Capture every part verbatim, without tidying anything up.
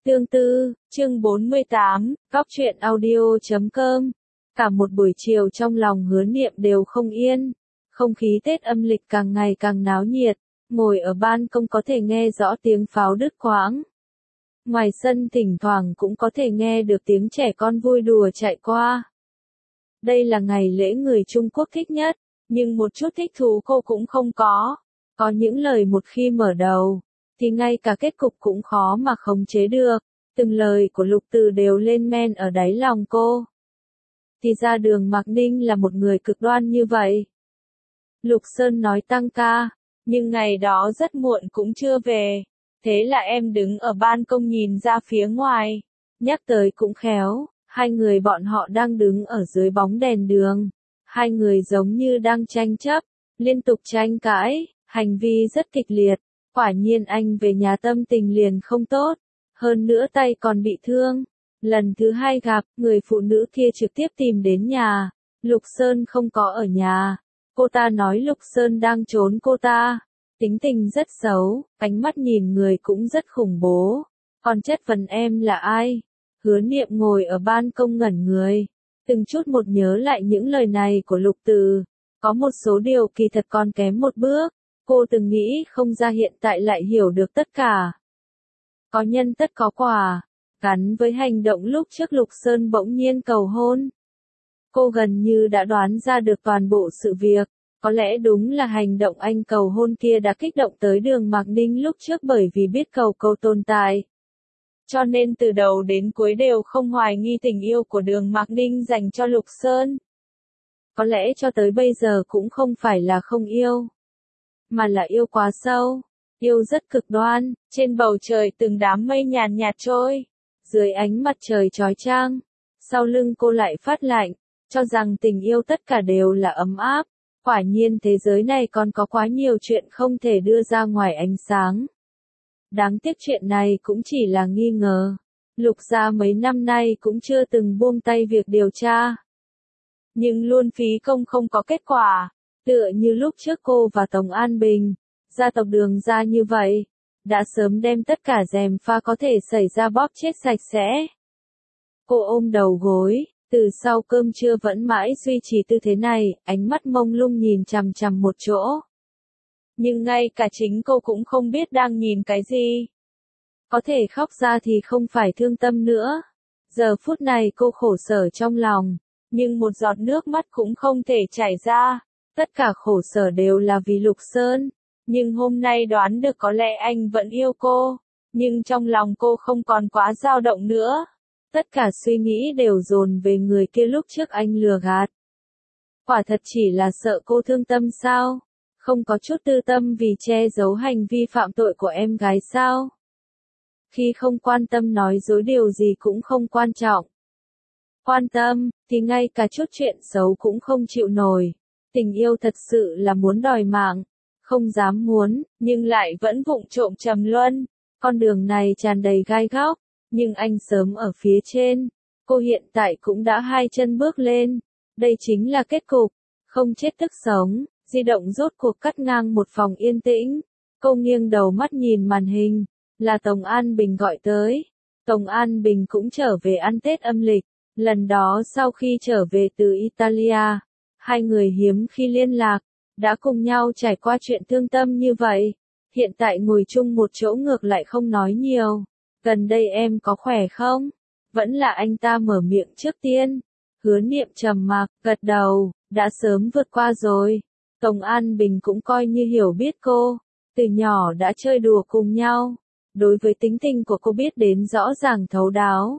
Tương tư, chương bốn mươi tám, Góc truyện audio chấm com. Cả một buổi chiều trong lòng Hứa Niệm đều không yên. Không khí Tết âm lịch càng ngày càng náo nhiệt, ngồi ở ban công có thể nghe rõ tiếng pháo đứt quãng. Ngoài sân thỉnh thoảng cũng có thể nghe được tiếng trẻ con vui đùa chạy qua. Đây là ngày lễ người Trung Quốc thích nhất, nhưng một chút thích thú cô cũng không có. Có những lời một khi mở đầu, thì ngay cả kết cục cũng khó mà khống chế được. Từng lời của Lục Từ đều lên men ở đáy lòng cô. Thì ra Đường Mạc Ninh là một người cực đoan như vậy. Lục Sơn nói tăng ca, nhưng ngày đó rất muộn cũng chưa về. Thế là em đứng ở ban công nhìn ra phía ngoài. Nhắc tới cũng khéo, hai người bọn họ đang đứng ở dưới bóng đèn đường. Hai người giống như đang tranh chấp, liên tục tranh cãi, hành vi rất kịch liệt. Quả nhiên anh về nhà tâm tình liền không tốt, hơn nữa tay còn bị thương. Lần thứ hai gặp, người phụ nữ kia trực tiếp tìm đến nhà. Lục Sơn không có ở nhà. Cô ta nói Lục Sơn đang trốn cô ta. Tính tình rất xấu, ánh mắt nhìn người cũng rất khủng bố. Còn chất vấn em là ai? Hứa Niệm ngồi ở ban công ngẩn người. Từng chút một nhớ lại những lời này của Lục Từ. Có một số điều kỳ thật còn kém một bước. Cô từng nghĩ không ra hiện tại lại hiểu được tất cả. Có nhân tất có quả, gắn với hành động lúc trước Lục Sơn bỗng nhiên cầu hôn. Cô gần như đã đoán ra được toàn bộ sự việc, có lẽ đúng là hành động anh cầu hôn kia đã kích động tới Đường Mạc Ninh lúc trước bởi vì biết cầu câu tồn tại. Cho nên từ đầu đến cuối đều không hoài nghi tình yêu của Đường Mạc Ninh dành cho Lục Sơn. Có lẽ cho tới bây giờ cũng không phải là không yêu, mà là yêu quá sâu, yêu rất cực đoan. Trên bầu trời từng đám mây nhàn nhạt trôi, dưới ánh mặt trời chói chang, sau lưng cô lại phát lạnh, cho rằng tình yêu tất cả đều là ấm áp. Quả nhiên thế giới này còn có quá nhiều chuyện không thể đưa ra ngoài ánh sáng. Đáng tiếc chuyện này cũng chỉ là nghi ngờ. Lục gia mấy năm nay cũng chưa từng buông tay việc điều tra, nhưng luôn phí công không có kết quả. Tựa như lúc trước cô và Tống An Bình, gia tộc Đường gia như vậy, đã sớm đem tất cả gièm pha có thể xảy ra bóp chết sạch sẽ. Cô ôm đầu gối, từ sau cơm trưa vẫn mãi duy trì tư thế này, ánh mắt mông lung nhìn chằm chằm một chỗ. Nhưng ngay cả chính cô cũng không biết đang nhìn cái gì. Có thể khóc ra thì không phải thương tâm nữa. Giờ phút này cô khổ sở trong lòng, nhưng một giọt nước mắt cũng không thể chảy ra. Tất cả khổ sở đều là vì Lục Sơn, nhưng hôm nay đoán được có lẽ anh vẫn yêu cô, nhưng trong lòng cô không còn quá dao động nữa. Tất cả suy nghĩ đều dồn về người kia lúc trước anh lừa gạt. Quả thật chỉ là sợ cô thương tâm sao? Không có chút tư tâm vì che giấu hành vi phạm tội của em gái sao? Khi không quan tâm nói dối điều gì cũng không quan trọng. Quan tâm, thì ngay cả chút chuyện xấu cũng không chịu nổi. Tình yêu thật sự là muốn đòi mạng, không dám muốn, nhưng lại vẫn vụng trộm trầm luân. Con đường này tràn đầy gai góc, nhưng anh sớm ở phía trên. Cô hiện tại cũng đã hai chân bước lên. Đây chính là kết cục, không chết tức sống. Di động rốt cuộc cắt ngang một phòng yên tĩnh. Cô nghiêng đầu mắt nhìn màn hình, là Tống An Bình gọi tới. Tống An Bình cũng trở về ăn Tết âm lịch. Lần đó sau khi trở về từ Italia, hai người hiếm khi liên lạc, đã cùng nhau trải qua chuyện thương tâm như vậy. Hiện tại ngồi chung một chỗ ngược lại không nói nhiều. Gần đây em có khỏe không? Vẫn là anh ta mở miệng trước tiên. Hứa Niệm trầm mặc, gật đầu, đã sớm vượt qua rồi. Tống An Bình cũng coi như hiểu biết cô, từ nhỏ đã chơi đùa cùng nhau. Đối với tính tình của cô biết đến rõ ràng thấu đáo.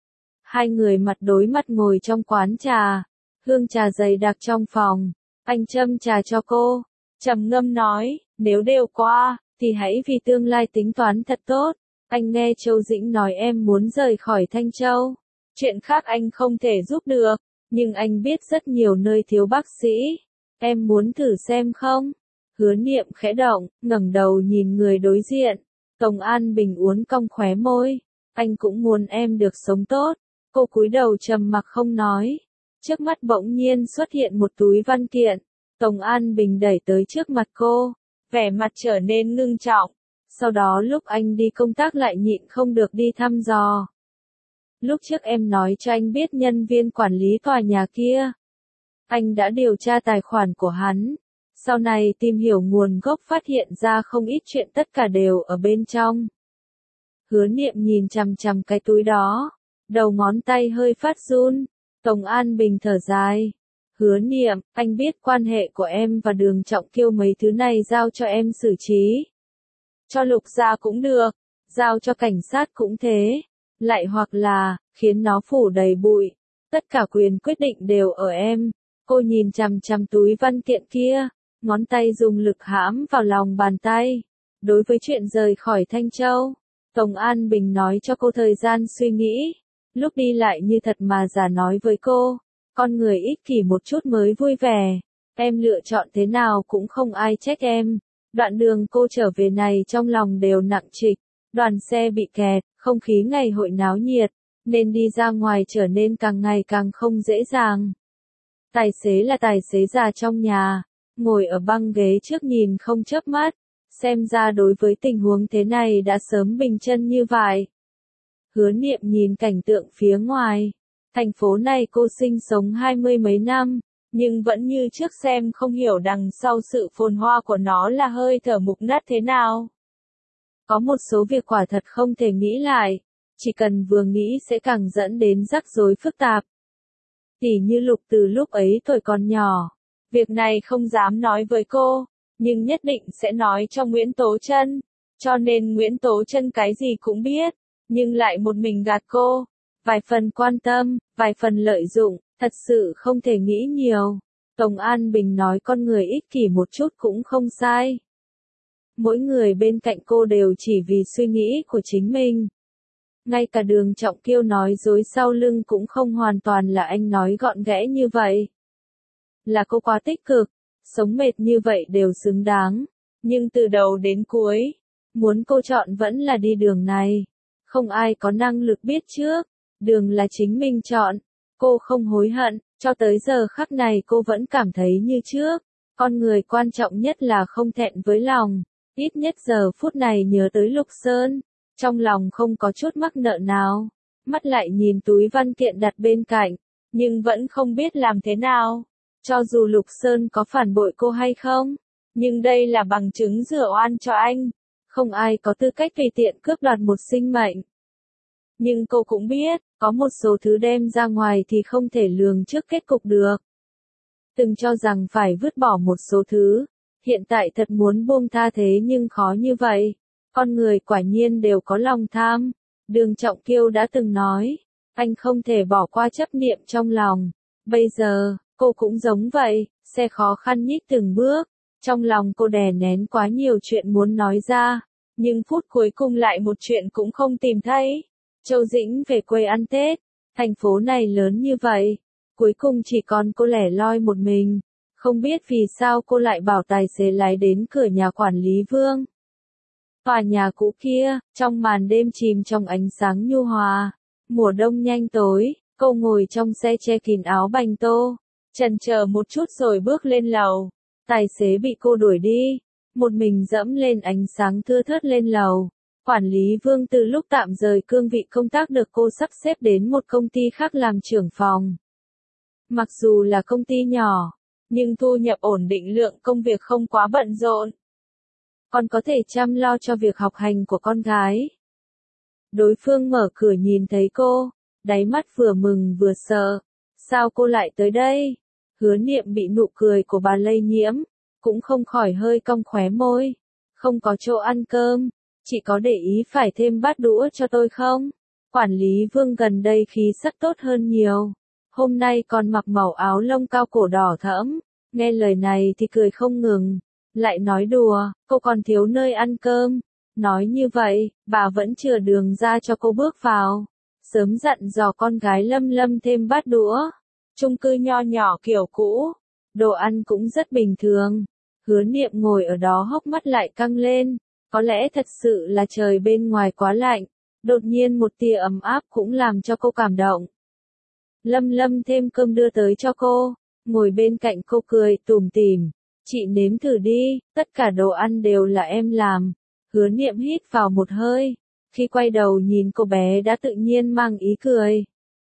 Hai người mặt đối mặt ngồi trong quán trà. Hương trà dày đặc trong phòng, anh châm trà cho cô, trầm ngâm nói, nếu đều qua, thì hãy vì tương lai tính toán thật tốt. Anh nghe Châu Dĩnh nói em muốn rời khỏi Thanh Châu, chuyện khác anh không thể giúp được, nhưng anh biết rất nhiều nơi thiếu bác sĩ, em muốn thử xem không? Hứa Niệm khẽ động, ngẩng đầu nhìn người đối diện. Tống An Bình uốn cong khóe môi, anh cũng muốn em được sống tốt. Cô cúi đầu trầm mặc không nói. Trước mắt bỗng nhiên xuất hiện một túi văn kiện. Tống An Bình đẩy tới trước mặt cô, vẻ mặt trở nên ngưng trọng. Sau đó lúc anh đi công tác lại nhịn không được đi thăm dò. Lúc trước em nói cho anh biết nhân viên quản lý tòa nhà kia. Anh đã điều tra tài khoản của hắn. Sau này tìm hiểu nguồn gốc phát hiện ra không ít chuyện tất cả đều ở bên trong. Hứa Niệm nhìn chằm chằm cái túi đó. Đầu ngón tay hơi phát run. Tống An Bình thở dài. Hứa Niệm, anh biết quan hệ của em và Đường Trọng Kiêu mấy thứ này giao cho em xử trí. Cho Lục gia cũng được. Giao cho cảnh sát cũng thế. Lại hoặc là, khiến nó phủ đầy bụi. Tất cả quyền quyết định đều ở em. Cô nhìn chằm chằm túi văn kiện kia. Ngón tay dùng lực hãm vào lòng bàn tay. Đối với chuyện rời khỏi Thanh Châu, Tống An Bình nói cho cô thời gian suy nghĩ. Lúc đi lại như thật mà giả nói với cô. Con người ích kỷ một chút mới vui vẻ. Em lựa chọn thế nào cũng không ai trách em. Đoạn đường cô trở về này trong lòng đều nặng trịch. Đoàn xe bị kẹt, không khí ngày hội náo nhiệt. Nên đi ra ngoài trở nên càng ngày càng không dễ dàng. Tài xế là tài xế già trong nhà. Ngồi ở băng ghế trước nhìn không chớp mắt. Xem ra đối với tình huống thế này đã sớm bình chân như vậy. Hứa Niệm nhìn cảnh tượng phía ngoài. Thành phố này cô sinh sống hai mươi mấy năm, nhưng vẫn như trước xem không hiểu đằng sau sự phồn hoa của nó là hơi thở mục nát thế nào. Có một số việc quả thật không thể nghĩ lại, chỉ cần vừa nghĩ sẽ càng dẫn đến rắc rối phức tạp. Tỉ như Lục từ lúc ấy tuổi còn nhỏ, việc này không dám nói với cô, nhưng nhất định sẽ nói cho Nguyễn Tố Trân, cho nên Nguyễn Tố Trân cái gì cũng biết, nhưng lại một mình gạt cô. Vài phần quan tâm, vài phần lợi dụng, thật sự không thể nghĩ nhiều. Tống An Bình nói con người ích kỷ một chút cũng không sai. Mỗi người bên cạnh cô đều chỉ vì suy nghĩ của chính mình. Ngay cả Đường Trọng Kiêu nói dối sau lưng cũng không hoàn toàn là anh nói gọn ghẽ như vậy. Là cô quá tích cực, sống mệt như vậy đều xứng đáng. Nhưng từ đầu đến cuối, muốn cô chọn vẫn là đi đường này. Không ai có năng lực biết trước. Đường là chính mình chọn, cô không hối hận, cho tới giờ khắc này cô vẫn cảm thấy như trước, con người quan trọng nhất là không thẹn với lòng, ít nhất giờ phút này nhớ tới Lục Sơn, trong lòng không có chút mắc nợ nào, mắt lại nhìn túi văn kiện đặt bên cạnh, nhưng vẫn không biết làm thế nào, cho dù Lục Sơn có phản bội cô hay không, nhưng đây là bằng chứng rửa oan cho anh, không ai có tư cách tùy tiện cướp đoạt một sinh mệnh. Nhưng cô cũng biết, có một số thứ đem ra ngoài thì không thể lường trước kết cục được. Từng cho rằng phải vứt bỏ một số thứ, hiện tại thật muốn buông tha thế nhưng khó như vậy. Con người quả nhiên đều có lòng tham. Đường Trọng Kiêu đã từng nói, anh không thể bỏ qua chấp niệm trong lòng. Bây giờ, cô cũng giống vậy, sẽ khó khăn nhích từng bước. Trong lòng cô đè nén quá nhiều chuyện muốn nói ra, nhưng phút cuối cùng lại một chuyện cũng không tìm thấy. Châu Dĩnh về quê ăn Tết, thành phố này lớn như vậy, cuối cùng chỉ còn cô lẻ loi một mình, không biết vì sao cô lại bảo tài xế lái đến cửa nhà quản lý Vương. Tòa nhà cũ kia, trong màn đêm chìm trong ánh sáng nhu hòa, mùa đông nhanh tối, cô ngồi trong xe che kín áo bành tô, chần chờ một chút rồi bước lên lầu, tài xế bị cô đuổi đi, một mình dẫm lên ánh sáng thưa thớt lên lầu. Quản lý Vương từ lúc tạm rời cương vị công tác được cô sắp xếp đến một công ty khác làm trưởng phòng. Mặc dù là công ty nhỏ, nhưng thu nhập ổn định, lượng công việc không quá bận rộn. Còn có thể chăm lo cho việc học hành của con gái. Đối phương mở cửa nhìn thấy cô, đáy mắt vừa mừng vừa sợ. Sao cô lại tới đây? Hứa Niệm bị nụ cười của bà lây nhiễm, cũng không khỏi hơi cong khóe môi. Không có chỗ ăn cơm. Chị có để ý phải thêm bát đũa cho tôi không? Quản lý Vương gần đây khí sắc tốt hơn nhiều. Hôm nay còn mặc màu áo lông cao cổ đỏ thẫm. Nghe lời này thì cười không ngừng. Lại nói đùa, cô còn thiếu nơi ăn cơm. Nói như vậy, bà vẫn chừa đường ra cho cô bước vào. Sớm dặn dò con gái Lâm Lâm thêm bát đũa. Chung cư nho nhỏ kiểu cũ. Đồ ăn cũng rất bình thường. Hứa Niệm ngồi ở đó hốc mắt lại căng lên. Có lẽ thật sự là trời bên ngoài quá lạnh, đột nhiên một tia ấm áp cũng làm cho cô cảm động. Lâm Lâm thêm cơm đưa tới cho cô, ngồi bên cạnh cô cười tủm tỉm, chị nếm thử đi, tất cả đồ ăn đều là em làm. Hứa Niệm hít vào một hơi. Khi quay đầu nhìn cô bé đã tự nhiên mang ý cười.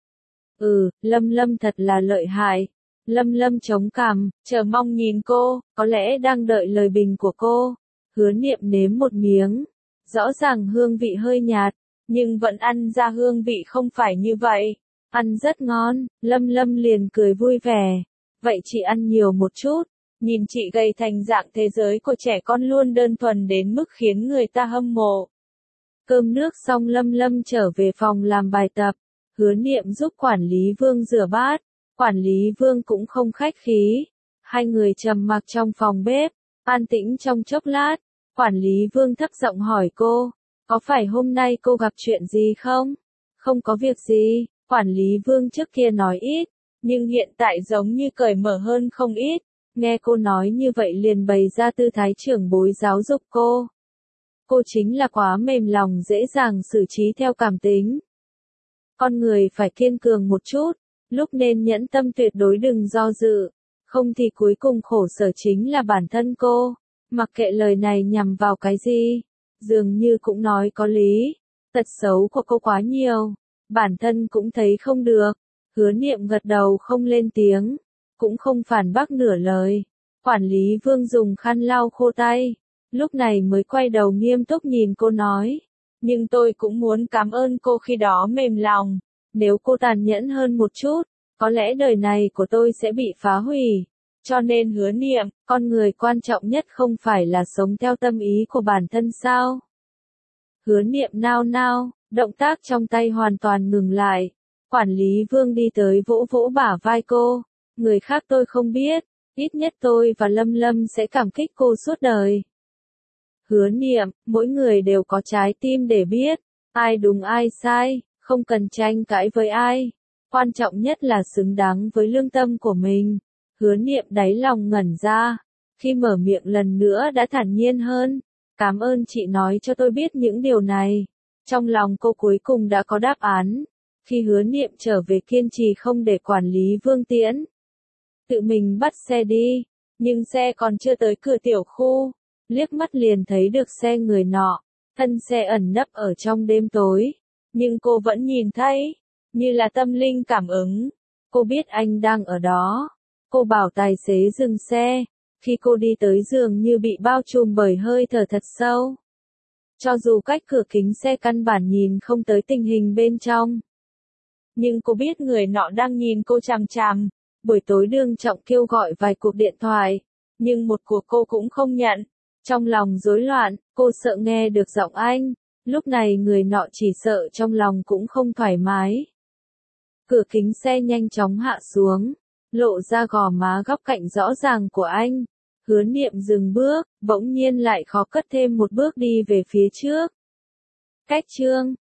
Ừ, Lâm Lâm thật là lợi hại. Lâm Lâm chống cằm, chờ mong nhìn cô, có lẽ đang đợi lời bình của cô. Hứa Niệm nếm một miếng. Rõ ràng hương vị hơi nhạt, nhưng vẫn ăn ra hương vị không phải như vậy. Ăn rất ngon, Lâm Lâm liền cười vui vẻ. Vậy chị ăn nhiều một chút. Nhìn chị gầy thành dạng thế giới của trẻ con luôn đơn thuần đến mức khiến người ta hâm mộ. Cơm nước xong Lâm Lâm trở về phòng làm bài tập. Hứa Niệm giúp quản lý Vương rửa bát. Quản lý Vương cũng không khách khí. Hai người trầm mặc trong phòng bếp, an tĩnh trong chốc lát. Quản lý Vương thấp giọng hỏi cô, có phải hôm nay cô gặp chuyện gì không? Không có việc gì, quản lý Vương trước kia nói ít, nhưng hiện tại giống như cởi mở hơn không ít. Nghe cô nói như vậy liền bày ra tư thái trưởng bối giáo dục cô. Cô chính là quá mềm lòng dễ dàng xử trí theo cảm tính. Con người phải kiên cường một chút, lúc nên nhẫn tâm tuyệt đối đừng do dự, không thì cuối cùng khổ sở chính là bản thân cô. Mặc kệ lời này nhằm vào cái gì, dường như cũng nói có lý. Tật xấu của cô quá nhiều, bản thân cũng thấy không được. Hứa Niệm gật đầu không lên tiếng, cũng không phản bác nửa lời. Quản lý Vương dùng khăn lau khô tay, lúc này mới quay đầu nghiêm túc nhìn cô nói. Nhưng tôi cũng muốn cảm ơn cô khi đó mềm lòng. Nếu cô tàn nhẫn hơn một chút, có lẽ đời này của tôi sẽ bị phá hủy. Cho nên Hứa Niệm, con người quan trọng nhất không phải là sống theo tâm ý của bản thân sao? Hứa Niệm nao nao, động tác trong tay hoàn toàn ngừng lại. Quản lý Vương đi tới vỗ vỗ bả vai cô. Người khác tôi không biết, ít nhất tôi và Lâm Lâm sẽ cảm kích cô suốt đời. Hứa Niệm, mỗi người đều có trái tim để biết, ai đúng ai sai, không cần tranh cãi với ai. Quan trọng nhất là xứng đáng với lương tâm của mình. Hứa Niệm đáy lòng ngẩn ra, khi mở miệng lần nữa đã thản nhiên hơn. Cảm ơn chị nói cho tôi biết những điều này. Trong lòng cô cuối cùng đã có đáp án. Khi Hứa Niệm trở về kiên trì không để quản lý Vương tiễn. Tự mình bắt xe đi, nhưng xe còn chưa tới cửa tiểu khu. Liếc mắt liền thấy được xe người nọ, thân xe ẩn nấp ở trong đêm tối. Nhưng cô vẫn nhìn thấy, như là tâm linh cảm ứng. Cô biết anh đang ở đó. Cô bảo tài xế dừng xe. Khi cô đi tới giường như bị bao trùm bởi hơi thở thật sâu. Cho dù cách cửa kính xe căn bản nhìn không tới tình hình bên trong. Nhưng cô biết người nọ đang nhìn cô chằm chằm. Buổi tối Đường Trọng kêu gọi vài cuộc điện thoại. Nhưng một cuộc cô cũng không nhận. Trong lòng rối loạn, cô sợ nghe được giọng anh. Lúc này người nọ chỉ sợ trong lòng cũng không thoải mái. Cửa kính xe nhanh chóng hạ xuống. Lộ ra gò má góc cạnh rõ ràng của anh. Hứa Niệm dừng bước, bỗng nhiên lại khó cất thêm một bước đi về phía trước. Cách chương